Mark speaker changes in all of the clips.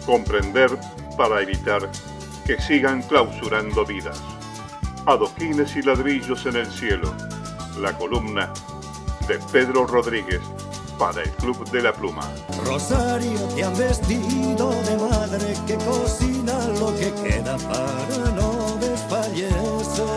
Speaker 1: Comprender para evitar que sigan clausurando vidas. Adoquines y ladrillos en el cielo. La columna de Pedro Rodríguez para el Club de la Pluma.
Speaker 2: Rosario, te han vestido de madre que cocina lo que queda para no desfallecer.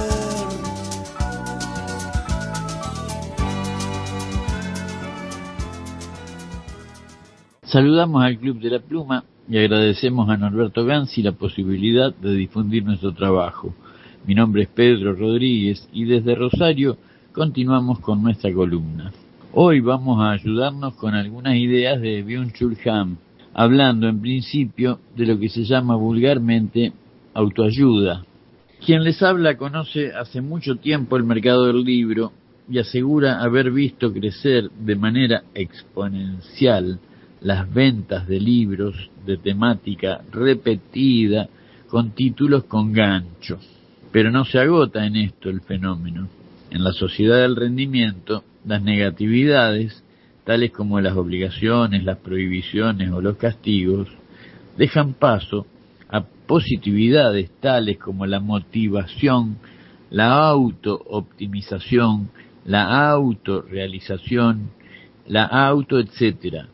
Speaker 3: Saludamos al Club de la Pluma y agradecemos a Norberto Ganzi la posibilidad de difundir nuestro trabajo. Mi nombre es Pedro Rodríguez y desde Rosario continuamos con nuestra columna. Hoy vamos a ayudarnos con algunas ideas de Byung-Chul Han, hablando en principio de lo que se llama vulgarmente autoayuda. Quien les habla conoce hace mucho tiempo el mercado del libro y asegura haber visto crecer de manera exponencial las ventas de libros de temática repetida con títulos con gancho. Pero no se agota en esto el fenómeno. En la sociedad del rendimiento, las negatividades, tales como las obligaciones, las prohibiciones o los castigos, dejan paso a positividades tales como la motivación, la auto-optimización, la autorrealización, la etcétera.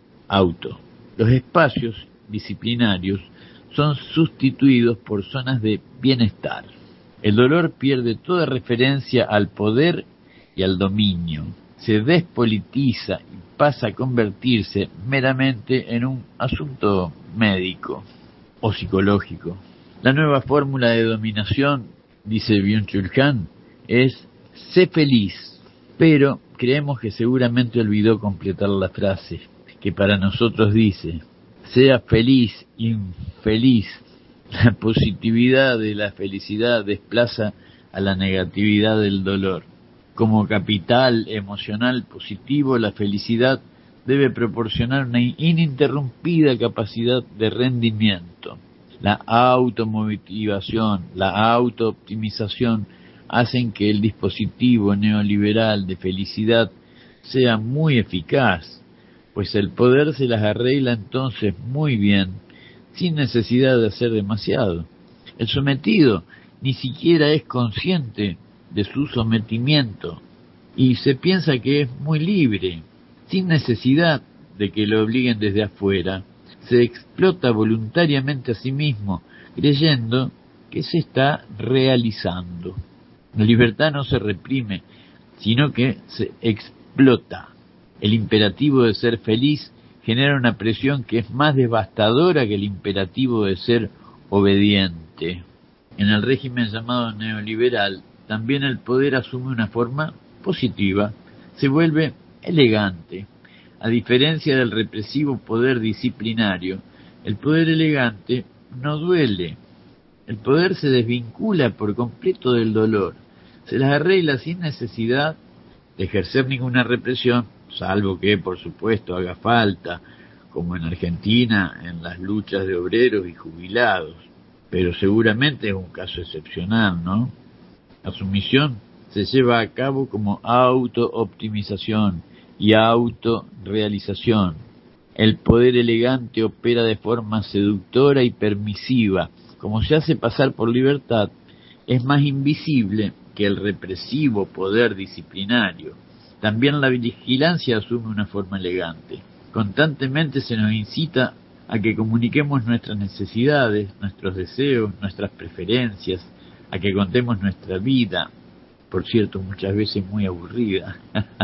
Speaker 3: Los espacios disciplinarios son sustituidos por zonas de bienestar. El dolor pierde toda referencia al poder y al dominio. Se despolitiza y pasa a convertirse meramente en un asunto médico o psicológico. La nueva fórmula de dominación, dice Byung-Chul Han, es sé feliz, pero creemos que seguramente olvidó completar la frase, que para nosotros dice, sea feliz, infeliz. La positividad de la felicidad desplaza a la negatividad del dolor. Como capital emocional positivo, la felicidad debe proporcionar una ininterrumpida capacidad de rendimiento. La automotivación, la autooptimización hacen que el dispositivo neoliberal de felicidad sea muy eficaz, pues el poder se las arregla entonces muy bien, sin necesidad de hacer demasiado. El sometido ni siquiera es consciente de su sometimiento y se piensa que es muy libre, sin necesidad de que lo obliguen desde afuera. Se explota voluntariamente a sí mismo, creyendo que se está realizando. La libertad no se reprime, sino que se explota. El imperativo de ser feliz genera una presión que es más devastadora que el imperativo de ser obediente. En el régimen llamado neoliberal, también el poder asume una forma positiva, se vuelve elegante. A diferencia del represivo poder disciplinario, el poder elegante no duele. El poder se desvincula por completo del dolor, se las arregla sin necesidad de ejercer ninguna represión, salvo que, por supuesto, haga falta, como en Argentina, en las luchas de obreros y jubilados. Pero seguramente es un caso excepcional, ¿no? La sumisión se lleva a cabo como auto-optimización y autorrealización. El poder elegante opera de forma seductora y permisiva. Como se hace pasar por libertad, es más invisible que el represivo poder disciplinario. También la vigilancia asume una forma elegante. Constantemente se nos incita a que comuniquemos nuestras necesidades, nuestros deseos, nuestras preferencias, a que contemos nuestra vida, por cierto, muchas veces muy aburrida.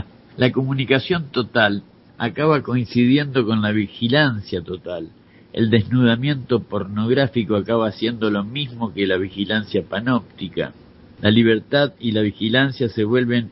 Speaker 3: La comunicación total acaba coincidiendo con la vigilancia total. El desnudamiento pornográfico acaba siendo lo mismo que la vigilancia panóptica. La libertad y la vigilancia se vuelven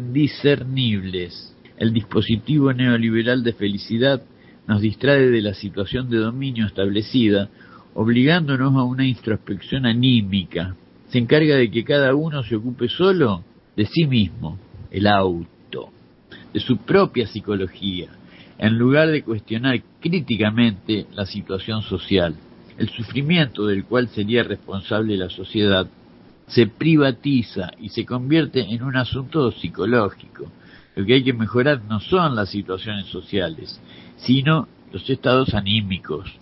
Speaker 3: indiscernibles. El dispositivo neoliberal de felicidad nos distrae de la situación de dominio establecida, obligándonos a una introspección anímica. Se encarga de que cada uno se ocupe solo de sí mismo, el auto, de su propia psicología, en lugar de cuestionar críticamente la situación social. El sufrimiento del cual sería responsable la sociedad se privatiza y se convierte en un asunto psicológico. Lo que hay que mejorar no son las situaciones sociales, sino los estados anímicos.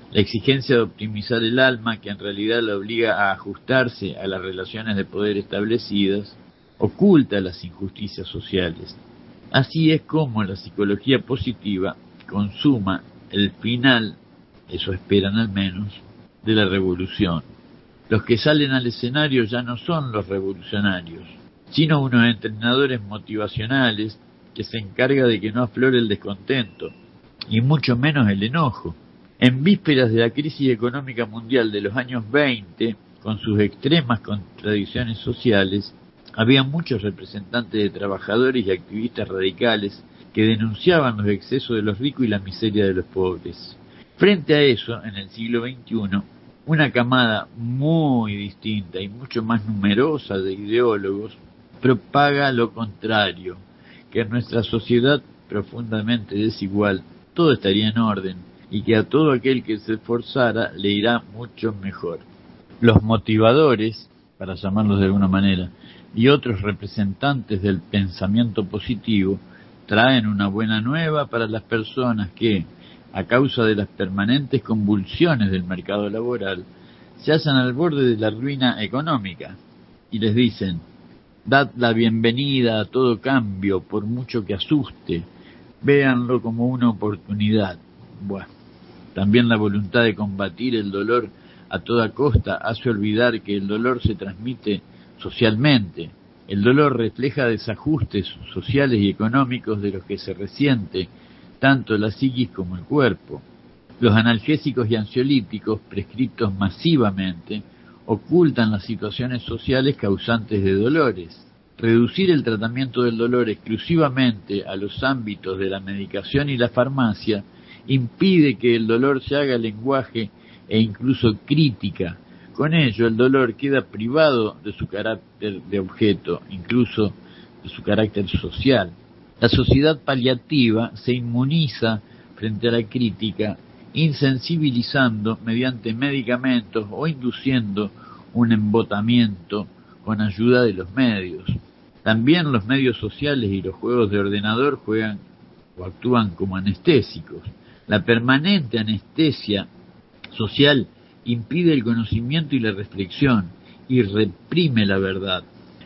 Speaker 3: La exigencia de optimizar el alma, que en realidad la obliga a ajustarse a las relaciones de poder establecidas, oculta las injusticias sociales. Así es como la psicología positiva consuma el final, eso esperan al menos, de la revolución. Los que salen al escenario ya no son los revolucionarios, sino unos entrenadores motivacionales que se encargan de que no aflore el descontento, y mucho menos el enojo. En vísperas de la crisis económica mundial de los años 20, con sus extremas contradicciones sociales, había muchos representantes de trabajadores y activistas radicales que denunciaban los excesos de los ricos y la miseria de los pobres. Frente a eso, en el siglo XXI, una camada muy distinta y mucho más numerosa de ideólogos propaga lo contrario, que en nuestra sociedad profundamente desigual todo estaría en orden y que a todo aquel que se esforzara le irá mucho mejor. Los motivadores, para llamarlos de alguna manera, y otros representantes del pensamiento positivo traen una buena nueva para las personas que, a causa de las permanentes convulsiones del mercado laboral, se hallan al borde de la ruina económica, y les dicen: dad la bienvenida a todo cambio, por mucho que asuste, véanlo como una oportunidad. Bueno, también la voluntad de combatir el dolor a toda costa hace olvidar que el dolor se transmite socialmente. El dolor refleja desajustes sociales y económicos de los que se resiente tanto la psiquis como el cuerpo. Los analgésicos y ansiolíticos, prescritos masivamente, ocultan las situaciones sociales causantes de dolores. Reducir el tratamiento del dolor exclusivamente a los ámbitos de la medicación y la farmacia impide que el dolor se haga lenguaje e incluso crítica. Con ello, el dolor queda privado de su carácter de objeto, incluso de su carácter social. La sociedad paliativa se inmuniza frente a la crítica, insensibilizando mediante medicamentos o induciendo un embotamiento con ayuda de los medios. También los medios sociales y los juegos de ordenador juegan o actúan como anestésicos. La permanente anestesia social impide el conocimiento y la reflexión y reprime la verdad.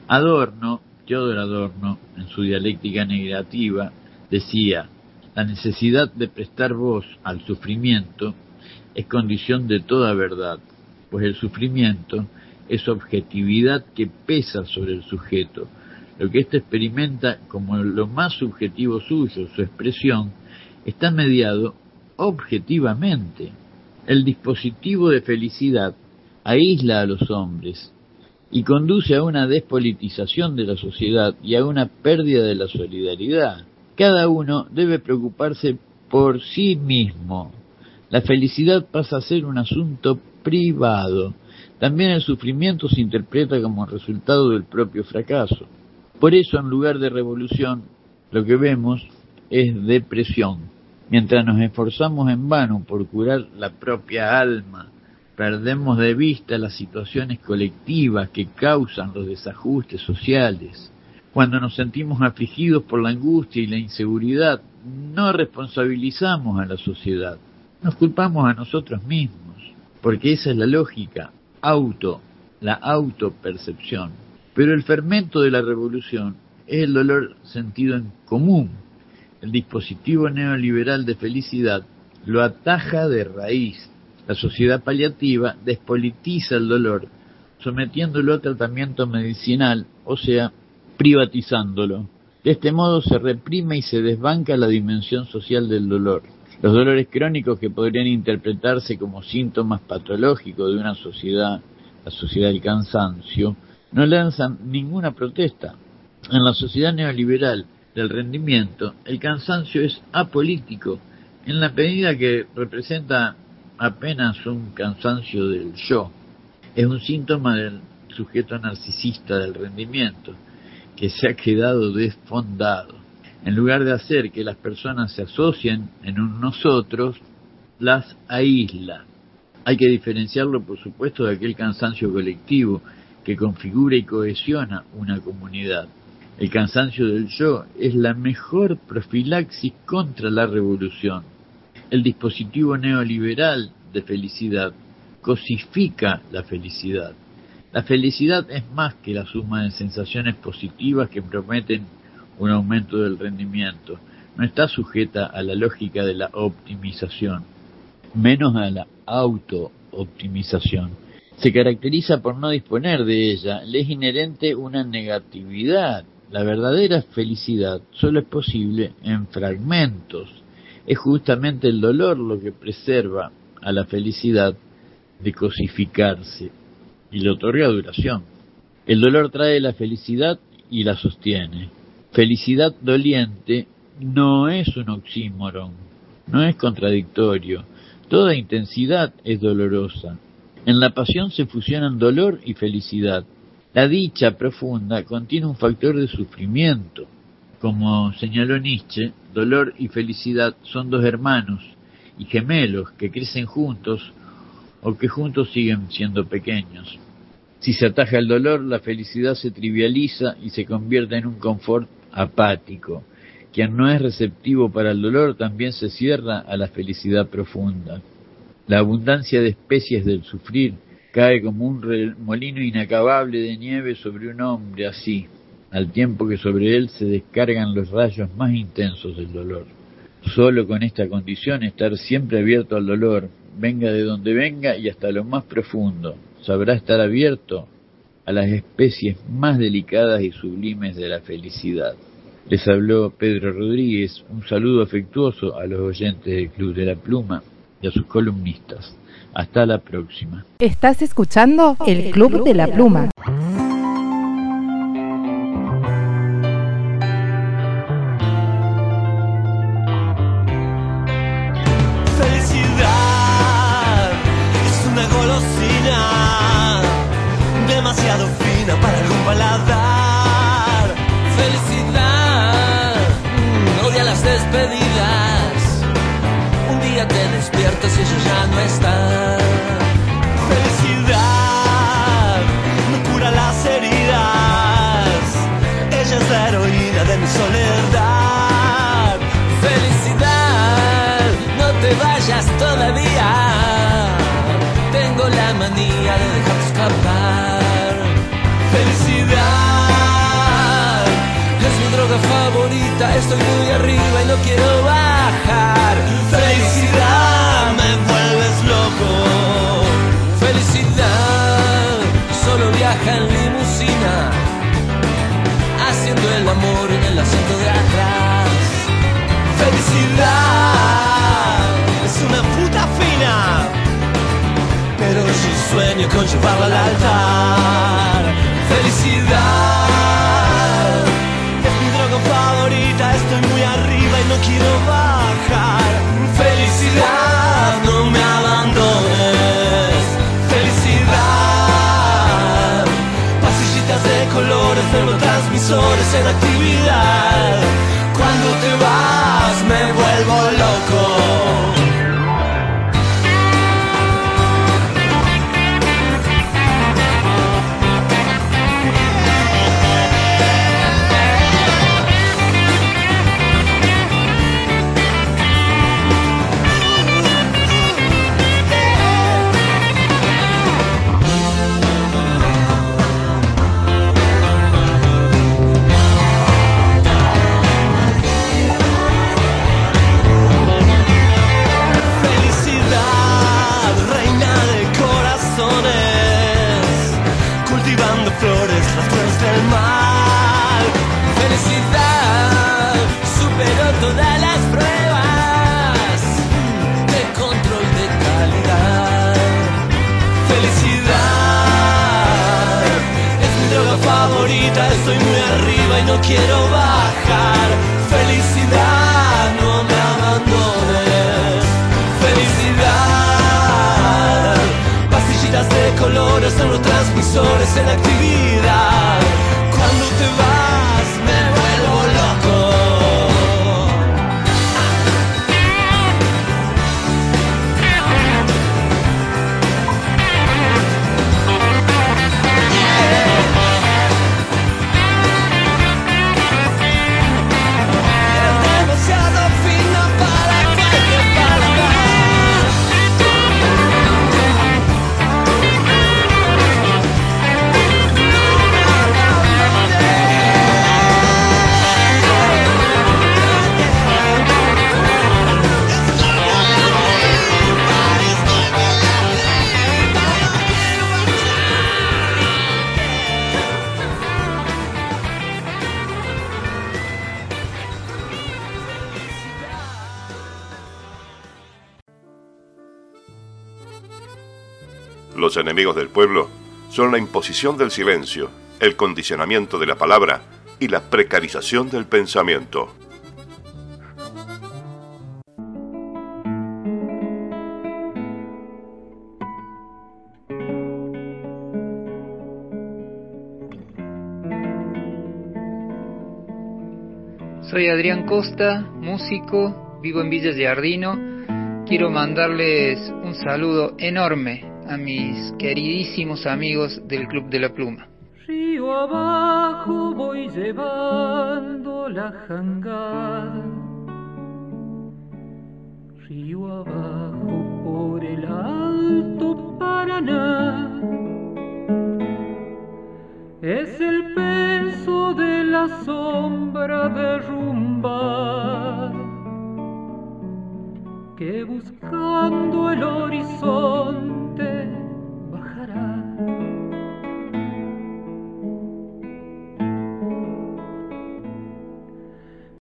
Speaker 3: Teodor Adorno, en su dialéctica negativa, decía: la necesidad de prestar voz al sufrimiento es condición de toda verdad, pues el sufrimiento es objetividad que pesa sobre el sujeto. Lo que éste experimenta como lo más subjetivo suyo, su expresión, está mediado objetivamente. El dispositivo de felicidad aísla a los hombres y conduce a una despolitización de la sociedad y a una pérdida de la solidaridad. Cada uno debe preocuparse por sí mismo. La felicidad pasa a ser un asunto privado. También el sufrimiento se interpreta como resultado del propio fracaso. Por eso, en lugar de revolución, lo que vemos es depresión. Mientras nos esforzamos en vano por curar la propia alma, perdemos de vista las situaciones colectivas que causan los desajustes sociales. Cuando nos sentimos afligidos por la angustia y la inseguridad, no responsabilizamos a la sociedad, nos culpamos a nosotros mismos, porque esa es la lógica, la autopercepción. Pero el fermento de la revolución es el dolor sentido en común. El dispositivo neoliberal de felicidad lo ataja de raíz. La sociedad paliativa despolitiza el dolor, sometiéndolo a tratamiento medicinal, o sea, privatizándolo. De este modo se reprime y se desbanca la dimensión social del dolor. Los dolores crónicos, que podrían interpretarse como síntomas patológicos de una sociedad, la sociedad del cansancio, no lanzan ninguna protesta. En la sociedad neoliberal del rendimiento, el cansancio es apolítico, en la medida que representa apenas un cansancio del yo. Es un síntoma del sujeto narcisista del rendimiento, que se ha quedado desfondado. En lugar de hacer que las personas se asocien en un nosotros, las aísla. Hay que diferenciarlo, por supuesto, de aquel cansancio colectivo que configura y cohesiona una comunidad. El cansancio del yo es la mejor profilaxis contra la revolución. El dispositivo neoliberal de felicidad cosifica la felicidad. La felicidad es más que la suma de sensaciones positivas que prometen un aumento del rendimiento. No está sujeta a la lógica de la optimización, menos a la auto-optimización. Se caracteriza por no disponer de ella, le es inherente una negatividad. La verdadera felicidad solo es posible en fragmentos. Es justamente el dolor lo que preserva a la felicidad de cosificarse y le otorga duración. El dolor trae la felicidad y la sostiene. Felicidad doliente no es un oxímoron, no es contradictorio. Toda intensidad es dolorosa. En la pasión se fusionan dolor y felicidad. La dicha profunda contiene un factor de sufrimiento. Como señaló Nietzsche, dolor y felicidad son dos hermanos y gemelos que crecen juntos o que juntos siguen siendo pequeños. Si se ataja el dolor, la felicidad se trivializa y se convierte en un confort apático. Quien no es receptivo para el dolor también se cierra a la felicidad profunda. La abundancia de especies del sufrir cae como un remolino inacabable de nieve sobre un hombre así, al tiempo que sobre él se descargan los rayos más intensos del dolor. Solo con esta condición, estar siempre abierto al dolor, venga de donde venga y hasta lo más profundo, sabrá estar abierto a las especies más delicadas y sublimes de la felicidad. Les habló Pedro Rodríguez. Un saludo afectuoso a los oyentes del Club de la Pluma y a sus columnistas. Hasta la próxima.
Speaker 4: Estás escuchando el Club de la Pluma.
Speaker 2: Felicidad es una golosina demasiado fina para algún paladar. Felicidad odia las despedidas. Un día te despiertas y ella ya no está. Felicidad no cura las heridas. Ella es la heroína de mi soledad. Felicidad, no te vayas todavía. Tengo la manía de dejarte escapar. Felicidad es mi droga favorita. Estoy muy arriba y no quiero bajar. Felicidad, me vuelves loco. Felicidad, solo viaja en limusina, haciendo el amor en el asiento de atrás. Felicidad es una puta fina, pero yo sueño con llevarla al altar. Felicidad es mi droga favorita. Estoy muy arriba y no quiero bajar. Felicidad, no me abandones. Felicidad, pasillitas de colores, neurotransmisores en actividad. Cuando te vas me vuelvo loco. Flores, las flores del mal. Felicidad superó todas las pruebas de control de calidad. Felicidad es mi droga favorita. Estoy muy arriba y no quiero bajar. Felicidad, no me abandones. Felicidad, pastillitas de colores, neurotransmisores en actividad. Cuando te vas me vuelvo loco. Es demasiado fino para cualquier paladar.
Speaker 1: Los enemigos del pueblo son la imposición del silencio, el condicionamiento de la palabra y la precarización del pensamiento.
Speaker 5: Soy Adrián Costa, músico, vivo en Villa Giardino. Quiero mandarles un saludo enorme a mis queridísimos amigos del Club de la Pluma.
Speaker 6: Río abajo voy llevando la jangada, río abajo por el Alto Paraná. Es el peso de la sombra derrumbada que buscando el horizonte bajará.